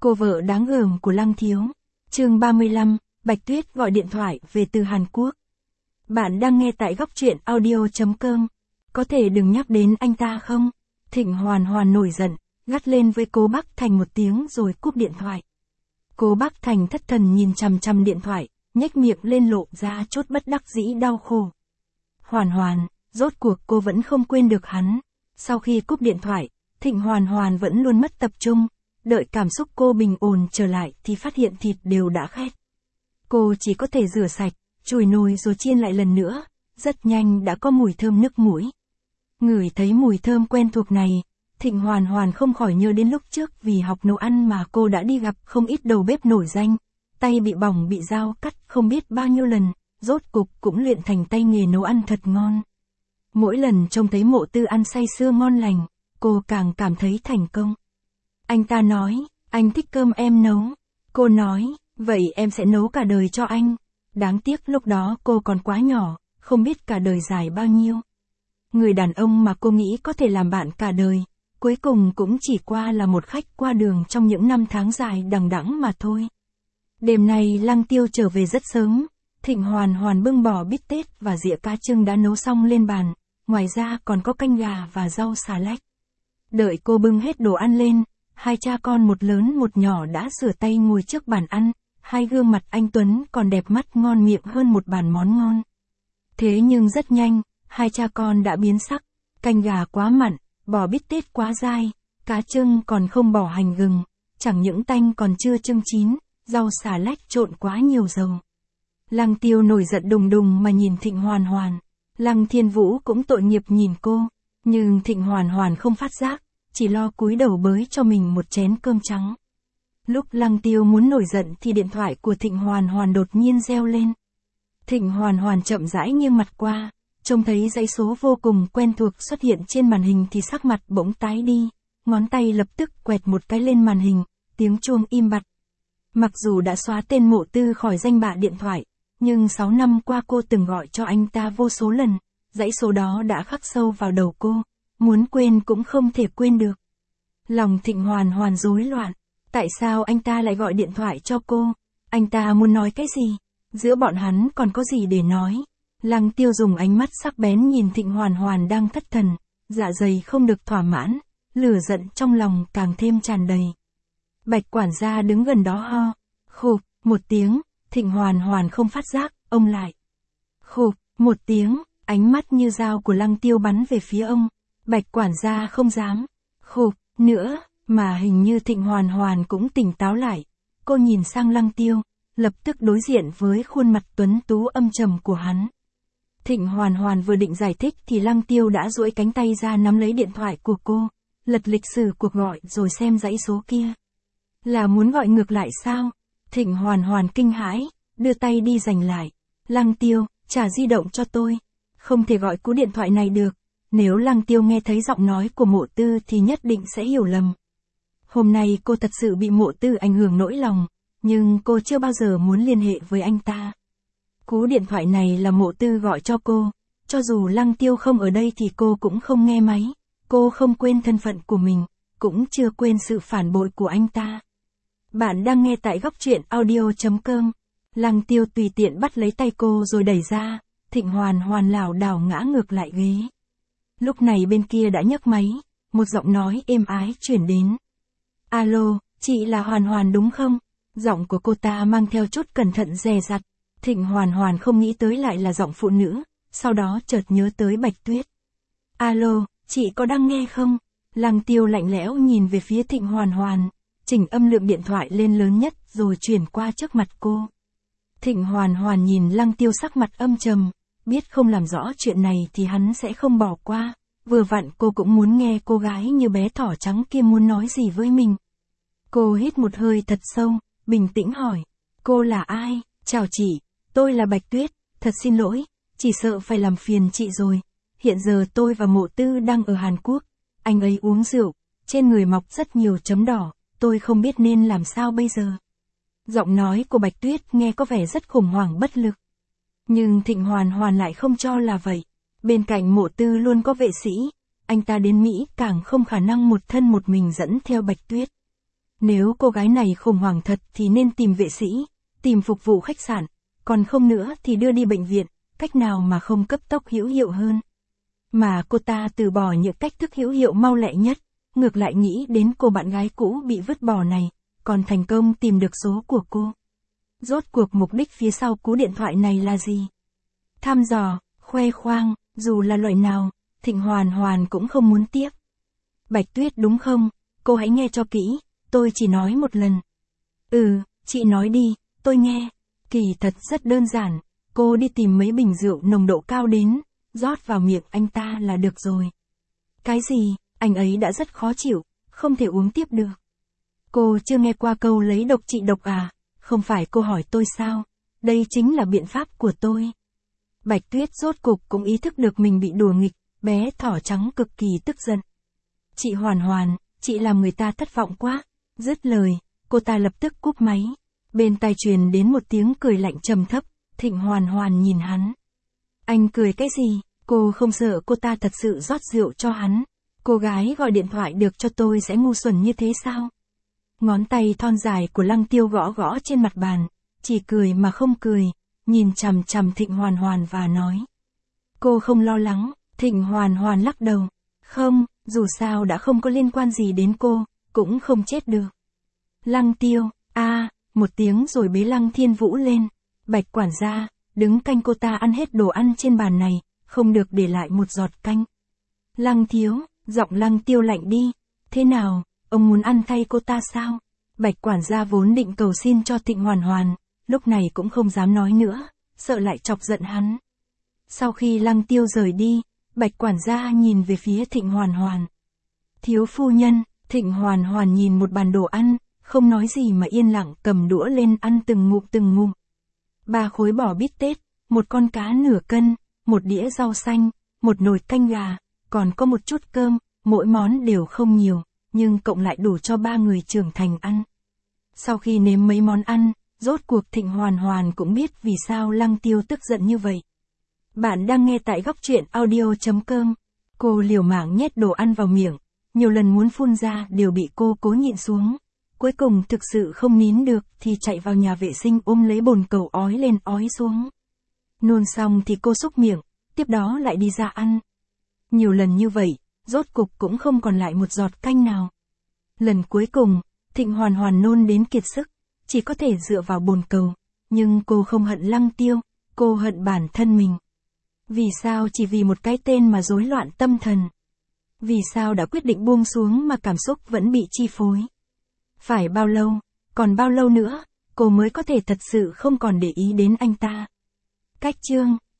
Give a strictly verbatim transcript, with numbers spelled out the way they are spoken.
Cô vợ đáng gờm của Lăng Thiếu. Chương ba mươi lăm, Bạch Tuyết gọi điện thoại về từ Hàn Quốc. Bạn đang nghe tại góc truyện audio chấm com. Có thể đừng nhắc đến anh ta không? Thịnh Hoàn Hoàn nổi giận, gắt lên với Cố Bắc Thành một tiếng rồi cúp điện thoại. Cố Bắc Thành thất thần nhìn chằm chằm điện thoại, nhếch miệng lên lộ ra chốt bất đắc dĩ đau khổ. Hoàn Hoàn, rốt cuộc cô vẫn không quên được hắn. Sau khi cúp điện thoại, Thịnh Hoàn Hoàn vẫn luôn mất tập trung. Đợi cảm xúc cô bình ổn trở lại thì phát hiện thịt đều đã khét. Cô chỉ có thể rửa sạch, chùi nồi rồi chiên lại lần nữa, rất nhanh đã có mùi thơm nức mũi. Ngửi thấy mùi thơm quen thuộc này, Thịnh Hoàn Hoàn không khỏi nhớ đến lúc trước vì học nấu ăn mà cô đã đi gặp không ít đầu bếp nổi danh, tay bị bỏng bị dao cắt không biết bao nhiêu lần, rốt cục cũng luyện thành tay nghề nấu ăn thật ngon. Mỗi lần trông thấy Mộ Tư ăn say sưa ngon lành, cô càng cảm thấy thành công. Anh ta nói, anh thích cơm em nấu. Cô nói, vậy em sẽ nấu cả đời cho anh. Đáng tiếc lúc đó cô còn quá nhỏ, không biết cả đời dài bao nhiêu. Người đàn ông mà cô nghĩ có thể làm bạn cả đời, cuối cùng cũng chỉ qua là một khách qua đường trong những năm tháng dài đằng đẵng mà thôi. Đêm nay Lăng Tiêu trở về rất sớm, Thịnh Hoàn Hoàn bưng bò bít tết và dĩa cá trưng đã nấu xong lên bàn, ngoài ra còn có canh gà và rau xà lách. Đợi cô bưng hết đồ ăn lên, hai cha con một lớn một nhỏ đã rửa tay ngồi trước bàn ăn, hai gương mặt anh Tuấn còn đẹp mắt ngon miệng hơn một bàn món ngon. Thế nhưng rất nhanh, hai cha con đã biến sắc, canh gà quá mặn, bò bít tết quá dai, cá trưng còn không bỏ hành gừng, chẳng những tanh còn chưa chưng chín, rau xà lách trộn quá nhiều dầu. Lăng Tiêu nổi giận đùng đùng mà nhìn Thịnh Hoàn Hoàn, Lăng Thiên Vũ cũng tội nghiệp nhìn cô, nhưng Thịnh Hoàn Hoàn không phát giác, chỉ lo cúi đầu bới cho mình một chén cơm trắng. Lúc Lăng Tiêu muốn nổi giận thì điện thoại của Thịnh Hoàn Hoàn đột nhiên reo lên. Thịnh Hoàn Hoàn chậm rãi nghiêng mặt qua, trông thấy dãy số vô cùng quen thuộc xuất hiện trên màn hình thì sắc mặt bỗng tái đi, ngón tay lập tức quẹt một cái lên màn hình, tiếng chuông im bặt. Mặc dù đã xóa tên Mộ Tư khỏi danh bạ điện thoại, nhưng sáu năm qua cô từng gọi cho anh ta vô số lần, dãy số đó đã khắc sâu vào đầu cô, muốn quên cũng không thể quên được. Lòng Thịnh Hoàn Hoàn rối loạn, tại sao anh ta lại gọi điện thoại cho cô? Anh ta muốn nói cái gì? Giữa bọn hắn còn có gì để nói? Lăng Tiêu dùng ánh mắt sắc bén nhìn Thịnh Hoàn Hoàn đang thất thần, dạ dày không được thỏa mãn, lửa giận trong lòng càng thêm tràn đầy. Bạch quản gia đứng gần đó ho, khụp, một tiếng, Thịnh Hoàn Hoàn không phát giác, ông lại. Khụp, một tiếng, ánh mắt như dao của Lăng Tiêu bắn về phía ông. Bạch quản gia không dám. Khụp, nữa, mà hình như Thịnh Hoàn Hoàn cũng tỉnh táo lại. Cô nhìn sang Lăng Tiêu, lập tức đối diện với khuôn mặt tuấn tú âm trầm của hắn. Thịnh Hoàn Hoàn vừa định giải thích thì Lăng Tiêu đã duỗi cánh tay ra nắm lấy điện thoại của cô, lật lịch sử cuộc gọi rồi xem dãy số kia. Là muốn gọi ngược lại sao? Thịnh Hoàn Hoàn kinh hãi, đưa tay đi giành lại. Lăng Tiêu, trả di động cho tôi. Không thể gọi cú điện thoại này được. Nếu Lăng Tiêu nghe thấy giọng nói của Mộ Tư thì nhất định sẽ hiểu lầm. Hôm nay cô thật sự bị Mộ Tư ảnh hưởng nỗi lòng, nhưng cô chưa bao giờ muốn liên hệ với anh ta. Cú điện thoại này là Mộ Tư gọi cho cô, cho dù Lăng Tiêu không ở đây thì cô cũng không nghe máy. Cô không quên thân phận của mình, cũng chưa quên sự phản bội của anh ta. Bạn đang nghe tại góc truyện audio chấm com. Lăng Tiêu tùy tiện bắt lấy tay cô rồi đẩy ra, Thịnh Hoàn Hoàn lảo đảo ngã ngược lại ghế. Lúc này bên kia đã nhấc máy, một giọng nói êm ái chuyển đến. Alo, chị là Hoàn Hoàn đúng không? Giọng của cô ta mang theo chút cẩn thận dè dặt. Thịnh Hoàn Hoàn không nghĩ tới lại là giọng phụ nữ, sau đó chợt nhớ tới Bạch Tuyết. Alo, chị có đang nghe không? Lăng Tiêu lạnh lẽo nhìn về phía Thịnh Hoàn Hoàn, chỉnh âm lượng điện thoại lên lớn nhất rồi chuyển qua trước mặt cô. Thịnh Hoàn Hoàn nhìn Lăng Tiêu sắc mặt âm trầm, biết không làm rõ chuyện này thì hắn sẽ không bỏ qua, vừa vặn cô cũng muốn nghe cô gái như bé thỏ trắng kia muốn nói gì với mình. Cô hít một hơi thật sâu, bình tĩnh hỏi, cô là ai? Chào chị, tôi là Bạch Tuyết, thật xin lỗi, chỉ sợ phải làm phiền chị rồi. Hiện giờ tôi và Mộ Tư đang ở Hàn Quốc, anh ấy uống rượu, trên người mọc rất nhiều chấm đỏ, tôi không biết nên làm sao bây giờ. Giọng nói của Bạch Tuyết nghe có vẻ rất khủng hoảng bất lực. Nhưng Thịnh Hoàn Hoàn lại không cho là vậy. Bên cạnh Mộ Tư luôn có vệ sĩ, anh ta đến Mỹ càng không khả năng một thân một mình dẫn theo Bạch Tuyết. Nếu cô gái này khủng hoảng thật thì nên tìm vệ sĩ, tìm phục vụ khách sạn, còn không nữa thì đưa đi bệnh viện, cách nào mà không cấp tốc hữu hiệu hơn. Mà cô ta từ bỏ những cách thức hữu hiệu mau lẹ nhất, ngược lại nghĩ đến cô bạn gái cũ bị vứt bỏ này, còn thành công tìm được số của cô. Rốt cuộc mục đích phía sau cú điện thoại này là gì? Thăm dò, khoe khoang, dù là loại nào, Thịnh hoàn hoàn cũng không muốn tiếp. Bạch Tuyết đúng không? Cô hãy nghe cho kỹ, tôi chỉ nói một lần. Ừ, chị nói đi, tôi nghe. Kỳ thật rất đơn giản, cô đi tìm mấy bình rượu nồng độ cao đến, rót vào miệng anh ta là được rồi. Cái gì, anh ấy đã rất khó chịu, không thể uống tiếp được. Cô chưa nghe qua câu lấy độc trị độc à, không phải cô hỏi tôi sao, đây chính là biện pháp của tôi. Bạch Tuyết rốt cục cũng ý thức được mình bị đùa nghịch, bé thỏ trắng cực kỳ tức giận. Chị Hoàn Hoàn, chị làm người ta thất vọng quá. Dứt lời, cô ta lập tức cúp máy. Bên tai truyền đến một tiếng cười lạnh trầm thấp, Thịnh Hoàn Hoàn nhìn hắn. Anh cười cái gì, cô không sợ cô ta thật sự rót rượu cho hắn. Cô gái gọi điện thoại được cho tôi sẽ ngu xuẩn như thế sao? Ngón tay thon dài của Lăng Tiêu gõ gõ trên mặt bàn, chỉ cười mà không cười, nhìn chằm chằm Thịnh Hoàn Hoàn và nói. Cô không lo lắng, Thịnh Hoàn Hoàn lắc đầu. Không, dù sao đã không có liên quan gì đến cô, cũng không chết được. Lăng Tiêu, a à, một tiếng rồi bế Lăng Thiên Vũ lên. Bạch quản gia, đứng canh cô ta ăn hết đồ ăn trên bàn này, không được để lại một giọt canh. Lăng thiếu, giọng Lăng Tiêu lạnh đi. Thế nào, ông muốn ăn thay cô ta sao? Bạch quản gia vốn định cầu xin cho Thịnh Hoàn Hoàn, lúc này cũng không dám nói nữa, sợ lại chọc giận hắn. Sau khi Lăng Tiêu rời đi, Bạch quản gia nhìn về phía Thịnh Hoàn Hoàn. Thiếu phu nhân, Thịnh Hoàn Hoàn nhìn một bàn đồ ăn, không nói gì mà yên lặng cầm đũa lên ăn từng ngụm từng ngụm. Ba khối bò bít tết, một con cá nửa cân, một đĩa rau xanh, một nồi canh gà, còn có một chút cơm, mỗi món đều không nhiều, nhưng cộng lại đủ cho ba người trưởng thành ăn. Sau khi nếm mấy món ăn, rốt cuộc Thịnh Hoàn Hoàn cũng biết vì sao Lăng Tiêu tức giận như vậy. Bạn đang nghe tại góc truyện audio chấm com. Cô liều mạng nhét đồ ăn vào miệng, nhiều lần muốn phun ra đều bị cô cố nhịn xuống. Cuối cùng thực sự không nín được thì chạy vào nhà vệ sinh ôm lấy bồn cầu ói lên ói xuống. Nôn xong thì cô xúc miệng, tiếp đó lại đi ra ăn. Nhiều lần như vậy, rốt cục cũng không còn lại một giọt canh nào. Lần cuối cùng, Thịnh Hoàn Hoàn nôn đến kiệt sức, chỉ có thể dựa vào bồn cầu. Nhưng cô không hận Lăng Tiêu, cô hận bản thân mình. Vì sao chỉ vì một cái tên mà rối loạn tâm thần? Vì sao đã quyết định buông xuống mà cảm xúc vẫn bị chi phối? Phải bao lâu, còn bao lâu nữa, cô mới có thể thật sự không còn để ý đến anh ta? Cách chương